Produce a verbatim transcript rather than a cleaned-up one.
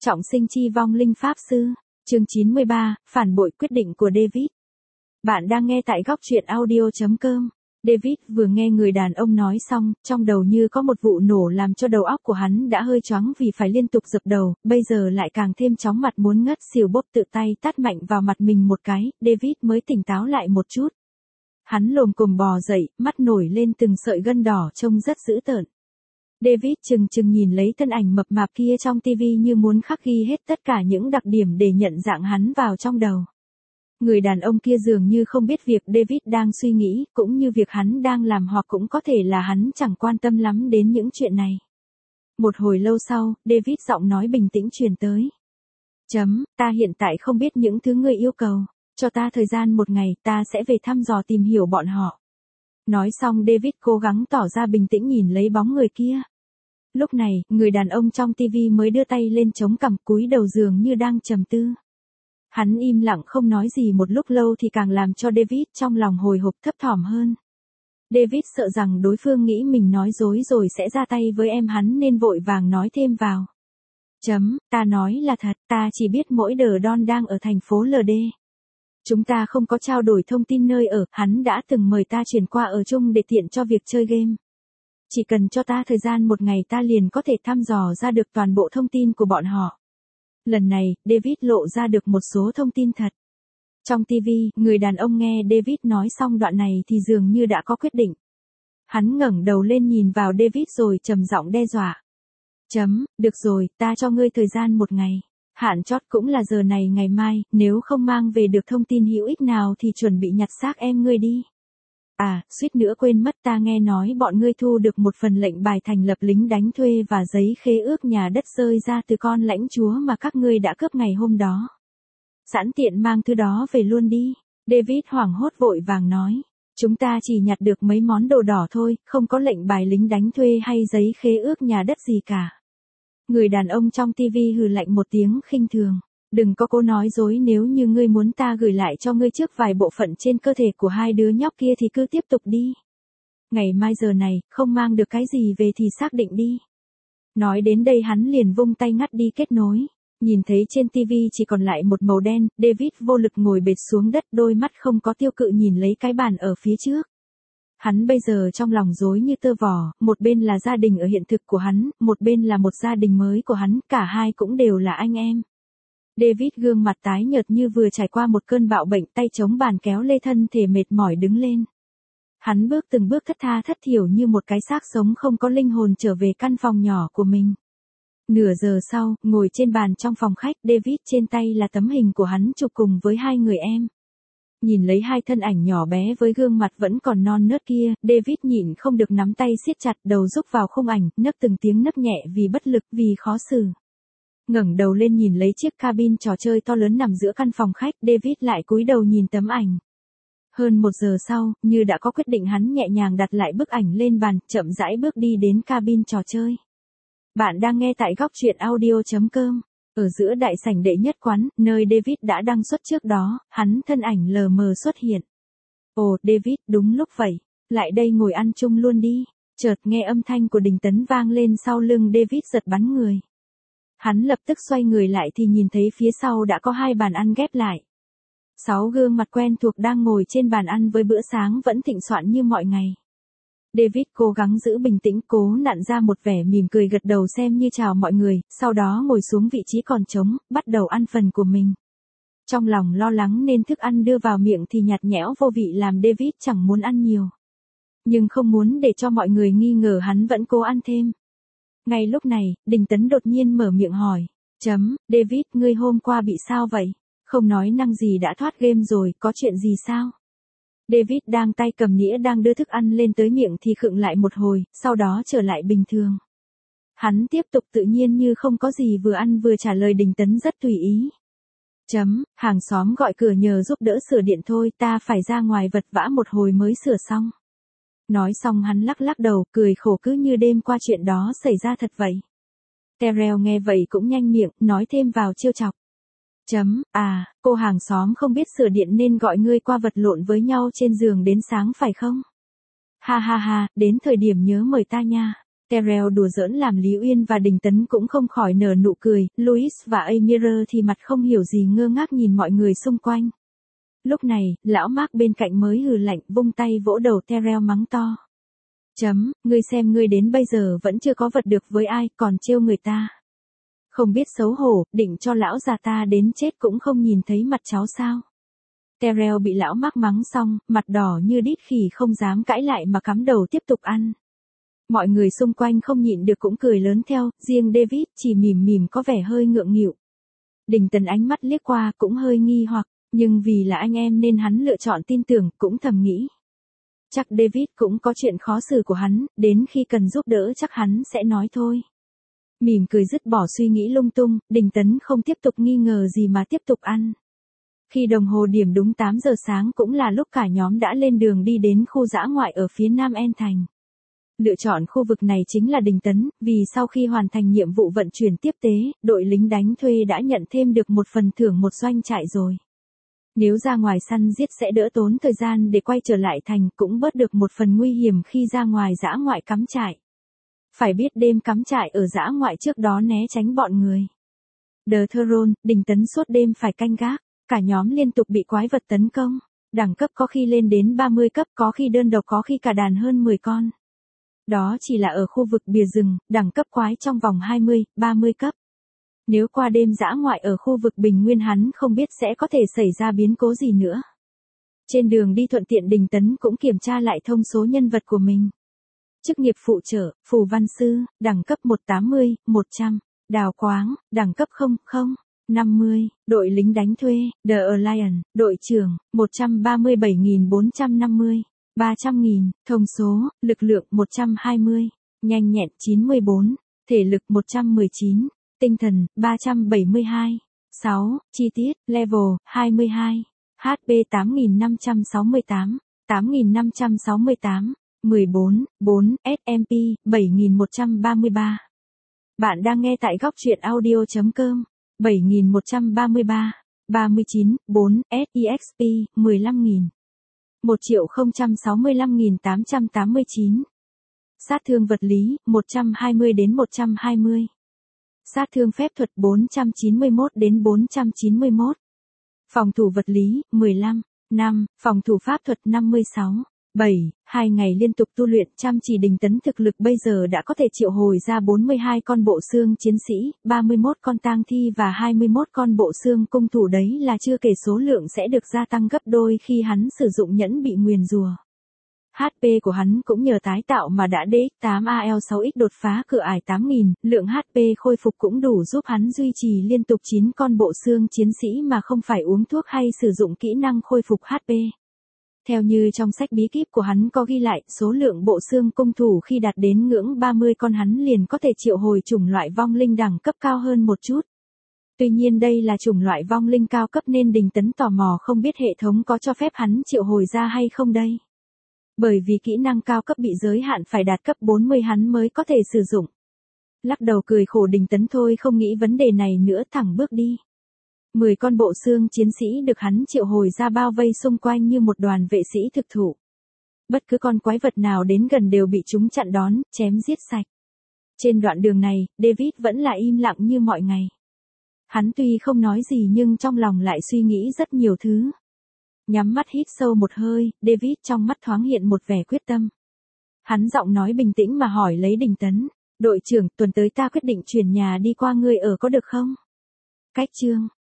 Trọng sinh chi vong linh pháp sư, chương chín mươi ba, phản bội quyết định của David. Bạn đang nghe tại góc truyện audio chấm com. David vừa nghe người đàn ông nói xong, trong đầu như có một vụ nổ làm cho đầu óc của hắn đã hơi choáng vì phải liên tục dập đầu, bây giờ lại càng thêm chóng mặt muốn ngất xỉu, bốp tự tay tát mạnh vào mặt mình một cái, David mới tỉnh táo lại một chút. Hắn lồm cồm bò dậy, mắt nổi lên từng sợi gân đỏ trông rất dữ tợn. David chừng chừng nhìn lấy thân ảnh mập mạp kia trong tivi như muốn khắc ghi hết tất cả những đặc điểm để nhận dạng hắn vào trong đầu. Người đàn ông kia dường như không biết việc David đang suy nghĩ, cũng như việc hắn đang làm, hoặc cũng có thể là hắn chẳng quan tâm lắm đến những chuyện này. Một hồi lâu sau, David giọng nói bình tĩnh truyền tới. Chấm, ta hiện tại không biết những thứ ngươi yêu cầu, cho ta thời gian một ngày, ta sẽ về thăm dò tìm hiểu bọn họ. Nói xong David cố gắng tỏ ra bình tĩnh nhìn lấy bóng người kia. Lúc này, người đàn ông trong tivi mới đưa tay lên chống cằm, cúi đầu dường như đang trầm tư. Hắn im lặng không nói gì một lúc lâu thì càng làm cho David trong lòng hồi hộp thấp thỏm hơn. David sợ rằng đối phương nghĩ mình nói dối rồi sẽ ra tay với em hắn nên vội vàng nói thêm vào. Chấm, ta nói là thật, ta chỉ biết mỗi đờ Don đang ở thành phố lờ đê. Chúng ta không có trao đổi thông tin nơi ở, hắn đã từng mời ta chuyển qua ở chung để tiện cho việc chơi game. Chỉ cần cho ta thời gian một ngày ta liền có thể thăm dò ra được toàn bộ thông tin của bọn họ. Lần này, David lộ ra được một số thông tin thật. Trong tivi, người đàn ông nghe David nói xong đoạn này thì dường như đã có quyết định. Hắn ngẩng đầu lên nhìn vào David rồi trầm giọng đe dọa. Chấm, được rồi, ta cho ngươi thời gian một ngày. Hạn chót cũng là giờ này ngày mai, nếu không mang về được thông tin hữu ích nào thì chuẩn bị nhặt xác em ngươi đi. À, suýt nữa quên mất, ta nghe nói bọn ngươi thu được một phần lệnh bài thành lập lính đánh thuê và giấy khế ước nhà đất rơi ra từ con lãnh chúa mà các ngươi đã cướp ngày hôm đó. Sẵn tiện mang thứ đó về luôn đi. David hoảng hốt vội vàng nói. Chúng ta chỉ nhặt được mấy món đồ đỏ thôi, không có lệnh bài lính đánh thuê hay giấy khế ước nhà đất gì cả. Người đàn ông trong tivi hừ lạnh một tiếng khinh thường. Đừng có cố nói dối, nếu như ngươi muốn ta gửi lại cho ngươi trước vài bộ phận trên cơ thể của hai đứa nhóc kia thì cứ tiếp tục đi. Ngày mai giờ này, không mang được cái gì về thì xác định đi. Nói đến đây hắn liền vung tay ngắt đi kết nối. Nhìn thấy trên tivi chỉ còn lại một màu đen, David vô lực ngồi bệt xuống đất, đôi mắt không có tiêu cự nhìn lấy cái bàn ở phía trước. Hắn bây giờ trong lòng rối như tơ vò, một bên là gia đình ở hiện thực của hắn, một bên là một gia đình mới của hắn, cả hai cũng đều là anh em. David gương mặt tái nhợt như vừa trải qua một cơn bạo bệnh, tay chống bàn kéo lê thân thể mệt mỏi đứng lên. Hắn bước từng bước thất tha thất thiểu như một cái xác sống không có linh hồn trở về căn phòng nhỏ của mình. Nửa giờ sau, ngồi trên bàn trong phòng khách, David trên tay là tấm hình của hắn chụp cùng với hai người em. Nhìn lấy hai thân ảnh nhỏ bé với gương mặt vẫn còn non nớt kia, David nhịn không được nắm tay siết chặt, đầu rúc vào khung ảnh, nấc từng tiếng nấc nhẹ vì bất lực, vì khó xử. Ngẩng đầu lên nhìn lấy chiếc cabin trò chơi to lớn nằm giữa căn phòng khách, David lại cúi đầu nhìn tấm ảnh. Hơn một giờ sau, như đã có quyết định, hắn nhẹ nhàng đặt lại bức ảnh lên bàn, chậm rãi bước đi đến cabin trò chơi. Bạn đang nghe tại góc truyện audio chấm com. Ở giữa đại sảnh đệ nhất quán, nơi David đã đăng xuất trước đó, hắn thân ảnh lờ mờ xuất hiện. Ồ, David, đúng lúc vậy. Lại đây ngồi ăn chung luôn đi. Chợt nghe âm thanh của Đình Tấn vang lên sau lưng David, giật bắn người. Hắn lập tức xoay người lại thì nhìn thấy phía sau đã có hai bàn ăn ghép lại. Sáu gương mặt quen thuộc đang ngồi trên bàn ăn với bữa sáng vẫn thịnh soạn như mọi ngày. David cố gắng giữ bình tĩnh, cố nặn ra một vẻ mỉm cười gật đầu xem như chào mọi người, sau đó ngồi xuống vị trí còn trống, bắt đầu ăn phần của mình. Trong lòng lo lắng nên thức ăn đưa vào miệng thì nhạt nhẽo vô vị làm David chẳng muốn ăn nhiều. Nhưng không muốn để cho mọi người nghi ngờ, hắn vẫn cố ăn thêm. Ngay lúc này, Đình Tấn đột nhiên mở miệng hỏi. Chấm, David, ngươi hôm qua bị sao vậy? Không nói năng gì đã thoát game rồi, có chuyện gì sao? David đang tay cầm nĩa đang đưa thức ăn lên tới miệng thì khựng lại một hồi, sau đó trở lại bình thường. Hắn tiếp tục tự nhiên như không có gì, vừa ăn vừa trả lời Đình Tấn rất tùy ý. Chấm, hàng xóm gọi cửa nhờ giúp đỡ sửa điện thôi, ta phải ra ngoài vật vã một hồi mới sửa xong. Nói xong hắn lắc lắc đầu, cười khổ cứ như đêm qua chuyện đó xảy ra thật vậy. Terrell nghe vậy cũng nhanh miệng, nói thêm vào trêu chọc. Chấm, à, cô hàng xóm không biết sửa điện nên gọi ngươi qua vật lộn với nhau trên giường đến sáng phải không? Ha ha ha, đến thời điểm nhớ mời ta nha. Terrell đùa giỡn làm Lý Uyên và Đình Tấn cũng không khỏi nở nụ cười, Louis và Amir thì mặt không hiểu gì ngơ ngác nhìn mọi người xung quanh. Lúc này, lão Mark bên cạnh mới hừ lạnh vung tay vỗ đầu Terrell mắng to. Chấm, ngươi xem ngươi đến bây giờ vẫn chưa có vật được với ai, còn trêu người ta. Không biết xấu hổ, định cho lão già ta đến chết cũng không nhìn thấy mặt cháu sao. Terrell bị lão Mark mắng xong, mặt đỏ như đít khỉ không dám cãi lại mà cắm đầu tiếp tục ăn. Mọi người xung quanh không nhịn được cũng cười lớn theo, riêng David chỉ mỉm mỉm có vẻ hơi ngượng nghịu. Đình Tấn ánh mắt liếc qua cũng hơi nghi hoặc, nhưng vì là anh em nên hắn lựa chọn tin tưởng, cũng thầm nghĩ. Chắc David cũng có chuyện khó xử của hắn, đến khi cần giúp đỡ chắc hắn sẽ nói thôi. Mỉm cười dứt bỏ suy nghĩ lung tung, Đình Tấn không tiếp tục nghi ngờ gì mà tiếp tục ăn. Khi đồng hồ điểm đúng tám giờ sáng cũng là lúc cả nhóm đã lên đường đi đến khu dã ngoại ở phía nam En Thành. Lựa chọn khu vực này chính là Đình Tấn, vì sau khi hoàn thành nhiệm vụ vận chuyển tiếp tế, đội lính đánh thuê đã nhận thêm được một phần thưởng một doanh trại rồi. Nếu ra ngoài săn giết sẽ đỡ tốn thời gian để quay trở lại thành, cũng bớt được một phần nguy hiểm khi ra ngoài dã ngoại cắm trại. Phải biết đêm cắm trại ở dã ngoại trước đó né tránh bọn người. The Throne, Đình Tấn suốt đêm phải canh gác, cả nhóm liên tục bị quái vật tấn công. Đẳng cấp có khi lên đến ba mươi cấp, có khi đơn độc, có khi cả đàn hơn mười con. Đó chỉ là ở khu vực bìa rừng, đẳng cấp quái trong vòng hai mươi, ba mươi cấp. Nếu qua đêm dã ngoại ở khu vực bình nguyên hắn không biết sẽ có thể xảy ra biến cố gì nữa. Trên đường đi thuận tiện Đình Tấn cũng kiểm tra lại thông số nhân vật của mình. Chức nghiệp phụ trợ, phù văn sư, đẳng cấp một trăm tám mươi, một trăm, đào quáng, đẳng cấp không, không, năm mươi, đội lính đánh thuê, The Alliance, đội trưởng, một trăm ba mươi bảy nghìn bốn trăm năm mươi, ba trăm nghìn, thông số, lực lượng một trăm hai mươi, nhanh nhẹn chín mươi bốn, thể lực một trăm mười chín, tinh thần ba trăm bảy mươi hai, sáu, chi tiết, level hai mươi hai, hát pê tám nghìn năm trăm sáu mươi tám, tám nghìn năm trăm sáu mươi tám, mười bốn, bốn, ét em pê bảy nghìn một trăm ba mươi ba. Bạn đang nghe tại góc truyện audio chấm com. bảy nghìn một trăm ba mươi ba, ba mươi chín, bốn, ét e ích pê mười lăm nghìn. một triệu không trăm sáu mươi lăm nghìn tám trăm tám mươi chín. Sát thương vật lý một trăm hai mươi đến một trăm hai mươi. Sát thương phép thuật bốn trăm chín mươi mốt đến bốn trăm chín mươi mốt. Phòng thủ vật lý mười lăm, năm, phòng thủ pháp thuật năm mươi sáu, bảy, hai ngày liên tục tu luyện chăm chỉ Đình Tấn thực lực bây giờ đã có thể triệu hồi ra bốn mươi hai con bộ xương chiến sĩ, ba mươi mốt con tang thi và hai mươi mốt con bộ xương cung thủ, đấy là chưa kể số lượng sẽ được gia tăng gấp đôi khi hắn sử dụng nhẫn bị nguyền rùa. hát pê của hắn cũng nhờ tái tạo mà đã đê ích tám A L sáu X đột phá cửa ải tám nghìn, lượng hát pê khôi phục cũng đủ giúp hắn duy trì liên tục chín con bộ xương chiến sĩ mà không phải uống thuốc hay sử dụng kỹ năng khôi phục hát pê. Theo như trong sách bí kíp của hắn có ghi lại, số lượng bộ xương cung thủ khi đạt đến ngưỡng ba mươi con hắn liền có thể triệu hồi chủng loại vong linh đẳng cấp cao hơn một chút. Tuy nhiên đây là chủng loại vong linh cao cấp nên Đình Tấn tò mò không biết hệ thống có cho phép hắn triệu hồi ra hay không đây. Bởi vì kỹ năng cao cấp bị giới hạn phải đạt cấp bốn mươi hắn mới có thể sử dụng. Lắc đầu cười khổ Đình Tấn thôi không nghĩ vấn đề này nữa, thẳng bước đi. mười con bộ xương chiến sĩ được hắn triệu hồi ra bao vây xung quanh như một đoàn vệ sĩ thực thụ. Bất cứ con quái vật nào đến gần đều bị chúng chặn đón, chém giết sạch. Trên đoạn đường này, David vẫn là im lặng như mọi ngày. Hắn tuy không nói gì nhưng trong lòng lại suy nghĩ rất nhiều thứ. Nhắm mắt hít sâu một hơi, David trong mắt thoáng hiện một vẻ quyết tâm. Hắn giọng nói bình tĩnh mà hỏi lấy Đình Tấn, đội trưởng, tuần tới ta quyết định chuyển nhà đi qua ngươi ở có được không? Cách chương